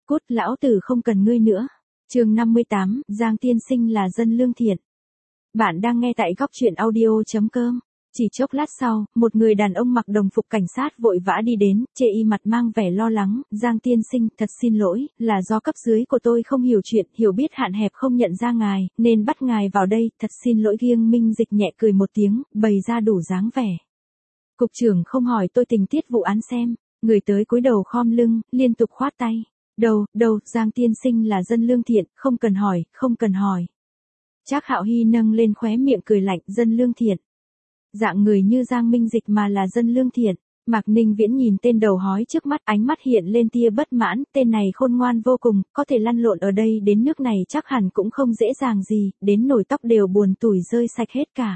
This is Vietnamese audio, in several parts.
Cút, lão tử không cần ngươi nữa. Chương 58, Giang tiên sinh là dân lương thiện. Bạn đang nghe tại góc truyện audio.com. Chỉ chốc lát sau, một người đàn ông mặc đồng phục cảnh sát vội vã đi đến, chê y mặt mang vẻ lo lắng. Giang tiên sinh, thật xin lỗi, là do cấp dưới của tôi không hiểu chuyện, hiểu biết hạn hẹp không nhận ra ngài, nên bắt ngài vào đây, thật xin lỗi. Giang Minh Dịch nhẹ cười một tiếng, bày ra đủ dáng vẻ. Cục trưởng không hỏi tôi tình tiết vụ án xem. Người tới cúi đầu khom lưng, liên tục khoát tay. Đâu, Giang tiên sinh là dân lương thiện, không cần hỏi, không cần hỏi. Trác Hạo Hy nâng lên khóe miệng cười lạnh, dân lương thiện. Dạng người như Giang Minh Dịch mà là dân lương thiện. Mạc Ninh Viễn nhìn tên đầu hói trước mắt, ánh mắt hiện lên tia bất mãn, tên này khôn ngoan vô cùng, có thể lăn lộn ở đây đến nước này chắc hẳn cũng không dễ dàng gì, đến nồi tóc đều buồn tủi rơi sạch hết cả.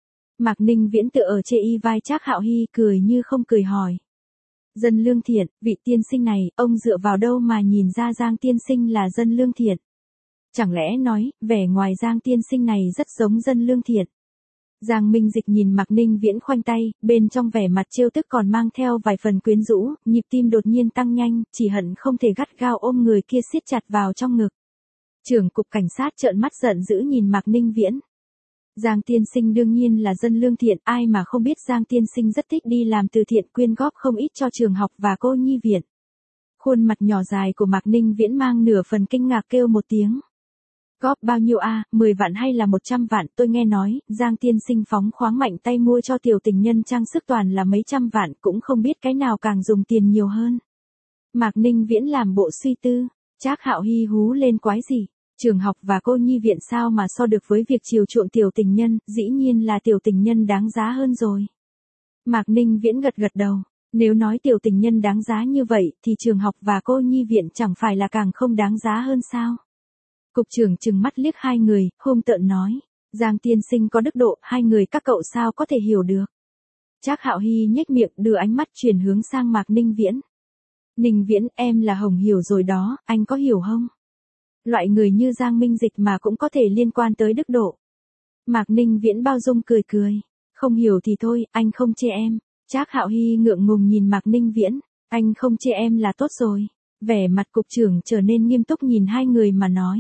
Mạc Ninh Viễn tựa ở trên y vai Trác Hạo Hy, cười như không cười hỏi. Dân lương thiện, vị tiên sinh này, ông dựa vào đâu mà nhìn ra Giang tiên sinh là dân lương thiện? Chẳng lẽ nói, vẻ ngoài Giang tiên sinh này rất giống dân lương thiện? Giang Minh Dịch nhìn Mạc Ninh Viễn khoanh tay, bên trong vẻ mặt trêu tức còn mang theo vài phần quyến rũ, nhịp tim đột nhiên tăng nhanh, chỉ hận không thể gắt gao ôm người kia siết chặt vào trong ngực. Trưởng cục cảnh sát trợn mắt giận dữ nhìn Mạc Ninh Viễn. Giang tiên sinh đương nhiên là dân lương thiện, ai mà không biết Giang tiên sinh rất thích đi làm từ thiện, quyên góp không ít cho trường học và cô nhi viện. Khuôn mặt nhỏ dài của Mạc Ninh Viễn mang nửa phần kinh ngạc, kêu một tiếng. Góp bao nhiêu a, 10 vạn hay là 100 vạn, tôi nghe nói, Giang tiên sinh phóng khoáng mạnh tay mua cho tiểu tình nhân trang sức toàn là mấy trăm vạn, cũng không biết cái nào càng dùng tiền nhiều hơn. Mạc Ninh Viễn làm bộ suy tư, Trác Hạo Hy hú lên quái gì? Trường học và cô nhi viện sao mà so được với việc chiều chuộng tiểu tình nhân, dĩ nhiên là tiểu tình nhân đáng giá hơn rồi. Mạc Ninh Viễn gật gật đầu, nếu nói tiểu tình nhân đáng giá như vậy, thì trường học và cô nhi viện chẳng phải là càng không đáng giá hơn sao? Cục trưởng trừng mắt liếc hai người, hung tợn nói, Giang tiên sinh có đức độ, hai người các cậu sao có thể hiểu được. Trác Hạo Hy nhếch miệng, đưa ánh mắt chuyển hướng sang Mạc Ninh Viễn. Ninh Viễn, em là Hồng hiểu rồi đó, anh có hiểu không? Loại người như Giang Minh Dịch mà cũng có thể liên quan tới đức độ. Mạc Ninh Viễn bao dung cười cười. Không hiểu thì thôi, anh không chê em. Trác Hạo Hy ngượng ngùng nhìn Mạc Ninh Viễn. Anh không chê em là tốt rồi. Vẻ mặt cục trưởng trở nên nghiêm túc nhìn hai người mà nói.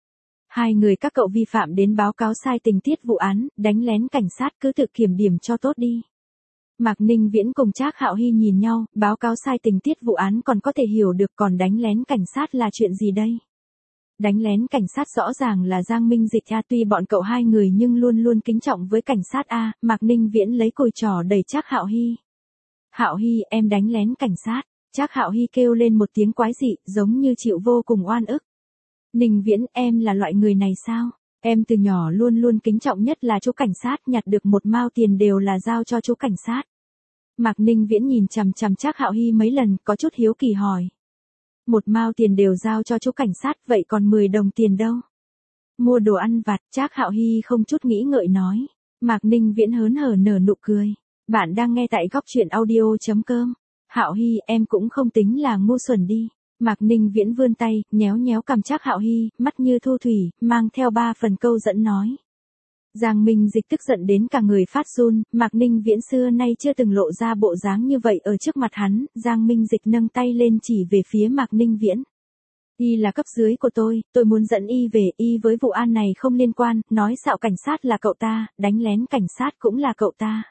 Hai người các cậu vi phạm đến báo cáo sai tình tiết vụ án, đánh lén cảnh sát, cứ tự kiểm điểm cho tốt đi. Mạc Ninh Viễn cùng Trác Hạo Hy nhìn nhau, báo cáo sai tình tiết vụ án còn có thể hiểu được, còn đánh lén cảnh sát là chuyện gì đây? Đánh lén cảnh sát rõ ràng là Giang Minh Dịch a, tuy bọn cậu hai người nhưng luôn luôn kính trọng với cảnh sát a. Mạc Ninh Viễn lấy cùi trỏ đẩy Trác Hạo Hy. Hạo Hy, em đánh lén cảnh sát. Trác Hạo Hy kêu lên một tiếng quái dị, giống như chịu vô cùng oan ức. Ninh Viễn, em là loại người này sao? Em từ nhỏ luôn luôn kính trọng nhất là chú cảnh sát, nhặt được một mao tiền đều là giao cho chú cảnh sát. Mạc Ninh Viễn nhìn chằm chằm Trác Hạo Hy mấy lần, có chút hiếu kỳ hỏi. Một mao tiền đều giao cho chú cảnh sát, vậy còn 10 đồng tiền đâu? Mua đồ ăn vặt, Trác Hạo Hy không chút nghĩ ngợi nói. Mạc Ninh Viễn hớn hở nở nụ cười. Bạn đang nghe tại góc truyện audio.com. Hạo Hy, em cũng không tính là ngu xuẩn đi. Mạc Ninh Viễn vươn tay, nhéo nhéo cằm Trác Hạo Hy, mắt như thu thủy, mang theo 3 phần câu dẫn nói. Giang Minh Dịch tức giận đến cả người phát run, Mạc Ninh Viễn xưa nay chưa từng lộ ra bộ dáng như vậy ở trước mặt hắn. Giang Minh Dịch nâng tay lên chỉ về phía Mạc Ninh Viễn. Y là cấp dưới của tôi muốn dẫn y về, y với vụ an này không liên quan, nói xạo cảnh sát là cậu ta, đánh lén cảnh sát cũng là cậu ta.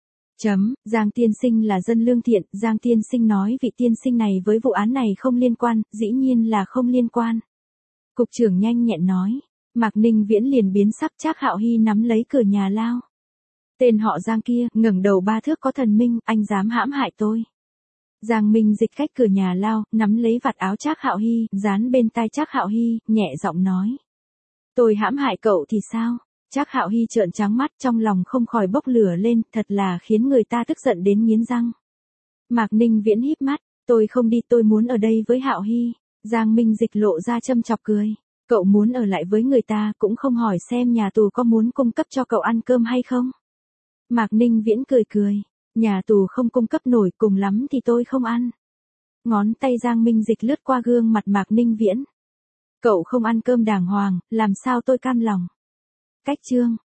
Giang tiên sinh là dân lương thiện, Giang tiên sinh nói vị tiên sinh này với vụ án này không liên quan, dĩ nhiên là không liên quan. Cục trưởng nhanh nhẹn nói. Mạc Ninh Viễn liền biến sắc, Trác Hạo Hy nắm lấy cửa nhà lao. Tên họ Giang kia, ngẩng đầu 3 thước có thần minh, anh dám hãm hại tôi. Giang Minh Dịch cách cửa nhà lao, nắm lấy vạt áo Trác Hạo Hy, dán bên tai Trác Hạo Hy, nhẹ giọng nói. Tôi hãm hại cậu thì sao? Trác Hạo Hy trợn trắng mắt, trong lòng không khỏi bốc lửa lên, thật là khiến người ta tức giận đến nghiến răng. Mạc Ninh Viễn híp mắt, tôi không đi, tôi muốn ở đây với Hạo Hy. Giang Minh Dịch lộ ra châm chọc cười. Cậu muốn ở lại với người ta, cũng không hỏi xem nhà tù có muốn cung cấp cho cậu ăn cơm hay không. Mạc Ninh Viễn cười cười. Nhà tù không cung cấp nổi, cùng lắm thì tôi không ăn. Ngón tay Giang Minh Dịch lướt qua gương mặt Mạc Ninh Viễn. Cậu không ăn cơm đàng hoàng, làm sao tôi cam lòng. Cách chương.